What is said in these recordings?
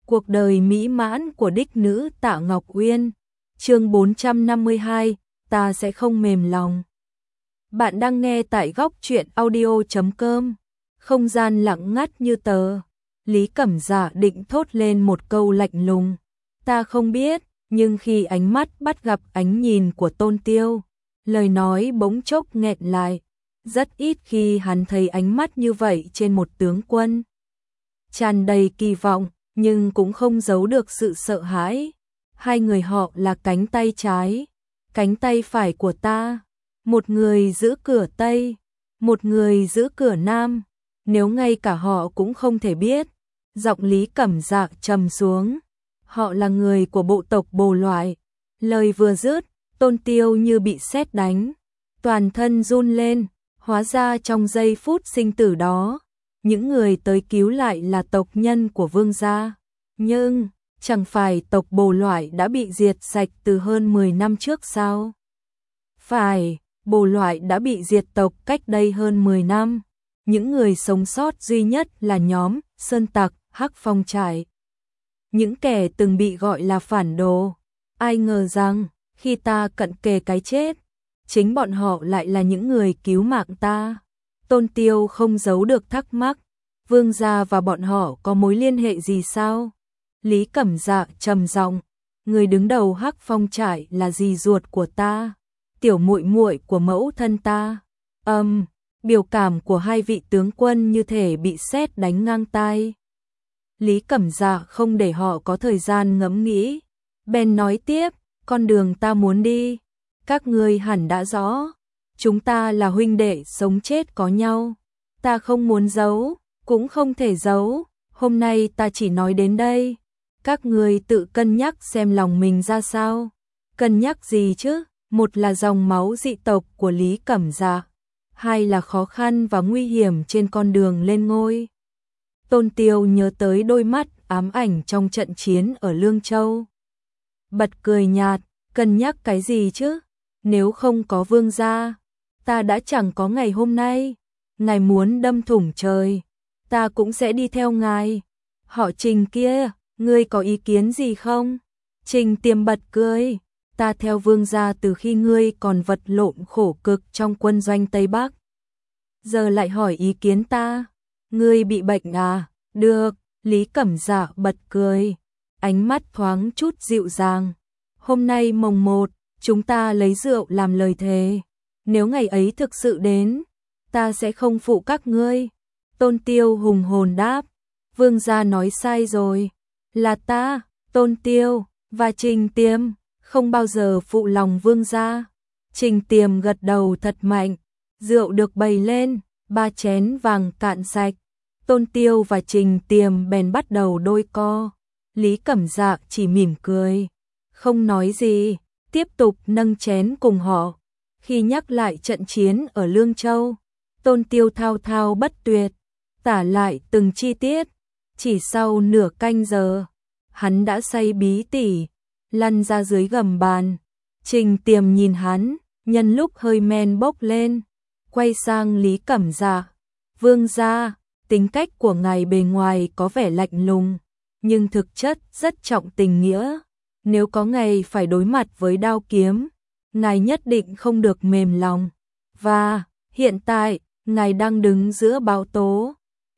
Cuộc đời mỹ mãn của đích nữ Tạ Ngọc Uyên. Chương 452, ta sẽ không mềm lòng. Bạn đang nghe tại góc truyện audio.com. Không gian lặng ngắt như tờ. Lý Cẩm Dạ định thốt lên một câu lạnh lùng. Ta không biết, nhưng khi ánh mắt bắt gặp ánh nhìn của Tôn Tiêu, lời nói bỗng chốc nghẹn lại. Rất ít khi hắn thấy ánh mắt như vậy trên một tướng quân. Tràn đầy kỳ vọng, nhưng cũng không giấu được sự sợ hãi. Hai người họ là cánh tay trái, cánh tay phải của ta. Một người giữ cửa Tây, một người giữ cửa Nam. Nếu ngay cả họ cũng không thể biết. Giọng Lý Cẩm Dạ trầm xuống. Họ là người của bộ tộc Bồ Loại. Lời vừa dứt, Tôn Tiêu như bị sét đánh. Toàn thân run lên, hóa ra trong giây phút sinh tử đó, những người tới cứu lại là tộc nhân của vương gia. Nhưng, chẳng phải tộc Bồ Loại đã bị diệt sạch từ hơn 10 năm trước sao? Phải, Bồ Loại đã bị diệt tộc cách đây hơn 10 năm. Những người sống sót duy nhất là nhóm Sơn Tặc, Hắc Phong Trại. Những kẻ từng bị gọi là phản đồ. Ai ngờ rằng, khi ta cận kề cái chết, chính bọn họ lại là những người cứu mạng ta. Tôn Tiêu không giấu được thắc mắc. Vương gia và bọn họ có mối liên hệ gì sao? Lý Cẩm Dạ trầm giọng, người đứng đầu Hắc Phong Trại là dì ruột của ta, tiểu muội muội của mẫu thân ta. Biểu cảm của hai vị tướng quân như thể bị sét đánh ngang tai. Lý Cẩm Dạ không để họ có thời gian ngẫm nghĩ, bèn nói tiếp, con đường ta muốn đi, các ngươi hẳn đã rõ, chúng ta là huynh đệ sống chết có nhau, ta không muốn giấu, cũng không thể giấu, hôm nay ta chỉ nói đến đây, các ngươi tự cân nhắc xem lòng mình ra sao. Cân nhắc gì chứ? Một là dòng máu dị tộc của Lý Cẩm Dạ, hai là khó khăn và nguy hiểm trên con đường lên ngôi. Tôn Tiêu nhớ tới đôi mắt ám ảnh trong trận chiến ở Lương Châu. Bật cười nhạt, cân nhắc cái gì chứ? Nếu không có vương gia, ta đã chẳng có ngày hôm nay. Ngài muốn đâm thủng trời, ta cũng sẽ đi theo ngài. Họ Trình kia, ngươi có ý kiến gì không? Trình Tiềm bật cười, ta theo vương gia từ khi ngươi còn vật lộn khổ cực trong quân doanh Tây Bắc. Giờ lại hỏi ý kiến ta, ngươi bị bệnh à? Được, Lý Cẩm Dạ bật cười, ánh mắt thoáng chút dịu dàng. Hôm nay mồng 1, chúng ta lấy rượu làm lời thề. Nếu ngày ấy thực sự đến, ta sẽ không phụ các ngươi. Tôn Tiêu hùng hồn đáp, vương gia nói sai rồi, là ta, Tôn Tiêu và Trình Tiềm không bao giờ phụ lòng vương gia. Trình Tiềm gật đầu thật mạnh, rượu được bày lên, 3 chén vàng cạn sạch. Tôn Tiêu và Trình Tiềm bèn bắt đầu đôi co. Lý Cẩm Dạ chỉ mỉm cười, không nói gì, tiếp tục nâng chén cùng họ. Khi nhắc lại trận chiến ở Lương Châu, Tôn Tiêu thao thao bất tuyệt, tả lại từng chi tiết. Chỉ sau nửa canh giờ, hắn đã say bí tỉ, lăn ra dưới gầm bàn. Trình Tiềm nhìn hắn, nhân lúc hơi men bốc lên, quay sang Lý Cẩm Dạ, vương gia, tính cách của ngài bề ngoài có vẻ lạnh lùng, nhưng thực chất rất trọng tình nghĩa. Nếu có ngày phải đối mặt với đao kiếm, ngài nhất định không được mềm lòng. Và, hiện tại, ngài đang đứng giữa bão tố.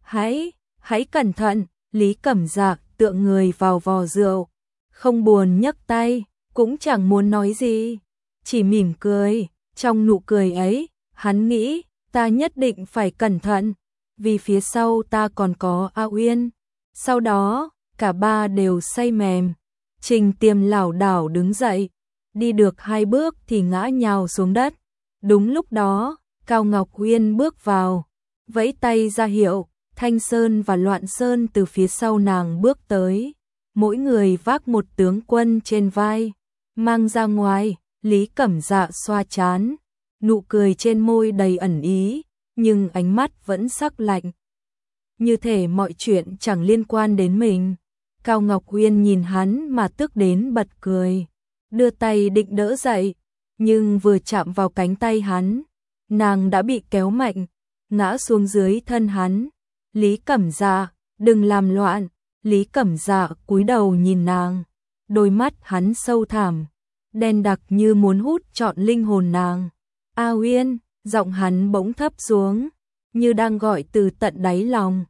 Hãy cẩn thận, Lý Cẩm Dạ tựa người vào vò rượu, không buồn nhấc tay, cũng chẳng muốn nói gì, chỉ mỉm cười. Trong nụ cười ấy, hắn nghĩ, ta nhất định phải cẩn thận, vì phía sau ta còn có A Uyên. Sau đó, cả ba đều say mềm. Trình Tiềm lảo đảo đứng dậy, đi được 2 bước thì ngã nhào xuống đất. Đúng lúc đó, Cao Ngọc Uyên bước vào, vẫy tay ra hiệu. Thanh Sơn và Loạn Sơn từ phía sau nàng bước tới, mỗi người vác một tướng quân trên vai, mang ra ngoài. Lý Cẩm Dạ xoa trán, nụ cười trên môi đầy ẩn ý, nhưng ánh mắt vẫn sắc lạnh. Như thể mọi chuyện chẳng liên quan đến mình. Cao Ngọc Uyên nhìn hắn mà tức đến bật cười, đưa tay định đỡ dậy, nhưng vừa chạm vào cánh tay hắn, nàng đã bị kéo mạnh, ngã xuống dưới thân hắn. Lý Cẩm Dạ, đừng làm loạn. Lý Cẩm Dạ cúi đầu nhìn nàng, đôi mắt hắn sâu thẳm, đen đặc như muốn hút trọn linh hồn nàng. A Uyên, giọng hắn bỗng thấp xuống, như đang gọi từ tận đáy lòng.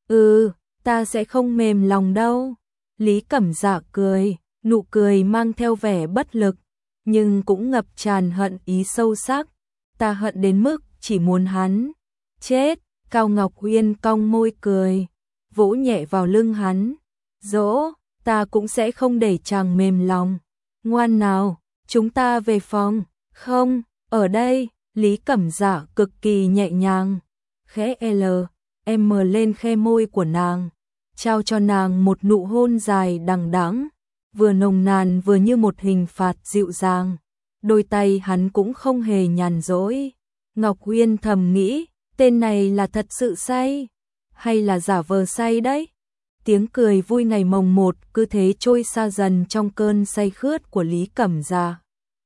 Ta sẽ không mềm lòng đâu. Lý Cẩm Dạ cười, nụ cười mang theo vẻ bất lực, nhưng cũng ngập tràn hận ý sâu sắc. Ta hận đến mức chỉ muốn hắn chết. Cao Ngọc Uyên cong môi cười, vỗ nhẹ vào lưng hắn. Dỗ, ta cũng sẽ không để chàng mềm lòng. Ngoan nào, chúng ta về phòng. Không, ở đây. Lý Cẩm Dạ cực kỳ nhẹ nhàng, khẽ M lên khe môi của nàng, trao cho nàng một nụ hôn dài đằng đẵng, vừa nồng nàn vừa như một hình phạt dịu dàng. Đôi tay hắn cũng không hề nhàn rỗi. Ngọc Uyên thầm nghĩ, tên này là thật sự say, hay là giả vờ say đấy? Tiếng cười vui ngày mồng 1 cứ thế trôi xa dần trong cơn say khướt của Lý Cẩm Dạ.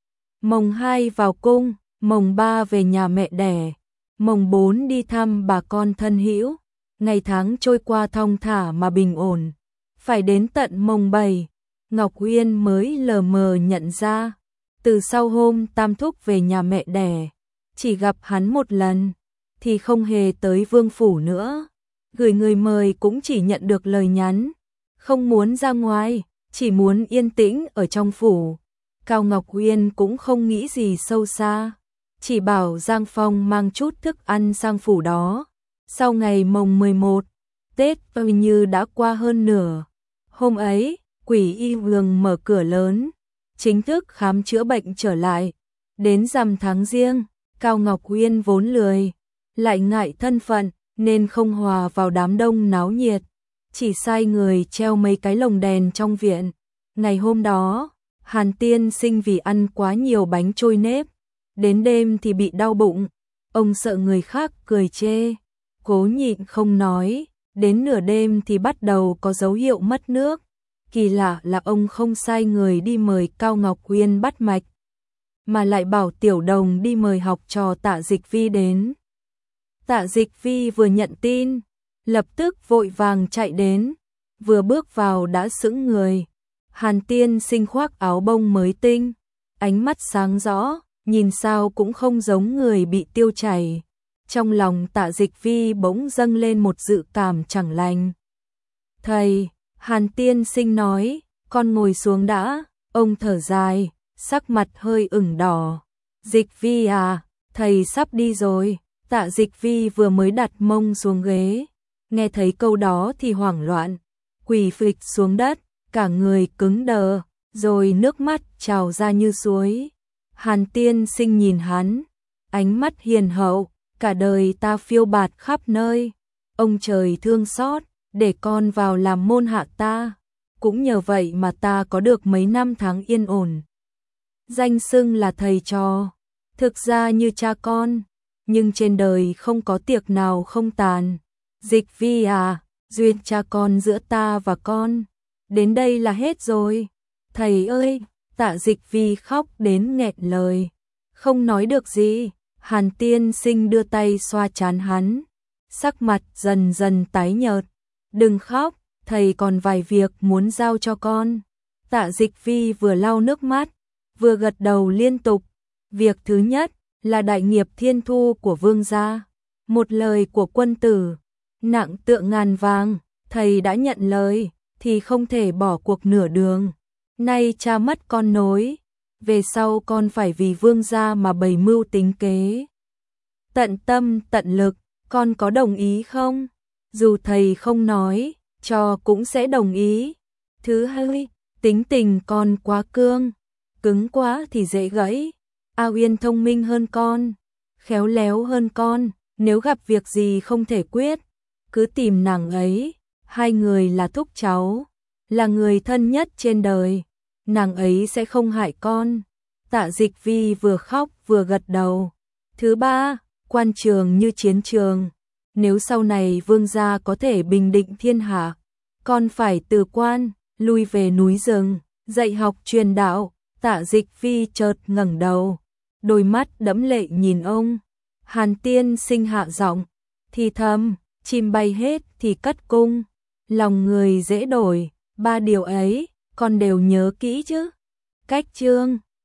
Mồng 2 vào cung, mồng 3 về nhà mẹ đẻ, mồng 4 đi thăm bà con thân hữu. Ngày tháng trôi qua thong thả mà bình ổn. Phải đến tận mồng 7, Ngọc Uyên mới lờ mờ nhận ra, từ sau hôm Tam Thúc về nhà mẹ đẻ, chỉ gặp hắn một lần, thì không hề tới vương phủ nữa. Gửi người mời cũng chỉ nhận được lời nhắn, không muốn ra ngoài, chỉ muốn yên tĩnh ở trong phủ. Cao Ngọc Uyên cũng không nghĩ gì sâu xa, chỉ bảo Giang Phong mang chút thức ăn sang phủ đó. Sau ngày mồng 11, Tết coi như đã qua hơn nửa. Hôm ấy, Quỷ Y Vương mở cửa lớn, chính thức khám chữa bệnh trở lại. Đến rằm tháng Giêng, Cao Ngọc Uyên vốn lười, lại ngại thân phận, nên không hòa vào đám đông náo nhiệt, chỉ sai người treo mấy cái lồng đèn trong viện. Ngày hôm đó, Hàn Tiên Sinh vì ăn quá nhiều bánh trôi nếp, đến đêm thì bị đau bụng. Ông sợ người khác cười chê, cố nhịn không nói, đến nửa đêm thì bắt đầu có dấu hiệu mất nước. Kỳ lạ là ông không sai người đi mời Cao Ngọc Uyên bắt mạch, mà lại bảo Tiểu Đồng đi mời học trò Tạ Dịch Vi đến. Tạ Dịch Vi vừa nhận tin, lập tức vội vàng chạy đến, vừa bước vào đã sững người. Hàn Tiên Sinh khoác áo bông mới tinh, ánh mắt sáng rõ, nhìn sao cũng không giống người bị tiêu chảy. Trong lòng Tạ Dịch Vi bỗng dâng lên một dự cảm chẳng lành. Thầy, Hàn Tiên Sinh nói, con ngồi xuống đã. Ông thở dài, sắc mặt hơi ửng đỏ. Dịch Vi à, thầy sắp đi rồi. Tạ Dịch Vi vừa mới đặt mông xuống ghế, nghe thấy câu đó thì hoảng loạn, quỳ phịch xuống đất, cả người cứng đờ, rồi nước mắt trào ra như suối. Hàn Tiên Sinh nhìn hắn, ánh mắt hiền hậu, cả đời ta phiêu bạt khắp nơi, ông trời thương xót, để con vào làm môn hạ ta, cũng nhờ vậy mà ta có được mấy năm tháng yên ổn. Danh xưng là thầy trò, thực ra như cha con, nhưng trên đời không có tiệc nào không tàn. Dịch Vi à, duyên cha con giữa ta và con, đến đây là hết rồi. Thầy ơi, Tạ Dịch Vi khóc đến nghẹn lời, không nói được gì. Hàn Tiên Sinh đưa tay xoa trán hắn, sắc mặt dần dần tái nhợt. Đừng khóc, thầy còn vài việc muốn giao cho con. Tạ Dịch Vi vừa lau nước mắt, vừa gật đầu liên tục. Việc thứ nhất là đại nghiệp thiên thu của vương gia. Một lời của quân tử, nặng tựa ngàn vàng, thầy đã nhận lời, thì không thể bỏ cuộc nửa đường. Nay cha mất con nối, về sau con phải vì vương gia mà bày mưu tính kế. Tận tâm tận lực, con có đồng ý không? Dù thầy không nói, cho cũng sẽ đồng ý. Thứ hai, tính tình con quá cứng quá thì dễ gãy. A Uyên thông minh hơn con, khéo léo hơn con, nếu gặp việc gì không thể quyết, cứ tìm nàng ấy. Hai người là thúc cháu, là người thân nhất trên đời, nàng ấy sẽ không hại con. Tạ Dịch Vi vừa khóc vừa gật đầu. Thứ ba, quan trường như chiến trường, nếu sau này vương gia có thể bình định thiên hạ, con phải từ quan, lui về núi rừng, dạy học truyền đạo. Tạ Dịch Vi chợt ngẩng đầu, đôi mắt đẫm lệ nhìn ông. Hàn Tiên Sinh hạ giọng, thì thầm, chim bay hết thì cất cung, Lòng người dễ đổi, 3 điều ấy, con đều nhớ kỹ chứ. Cách chương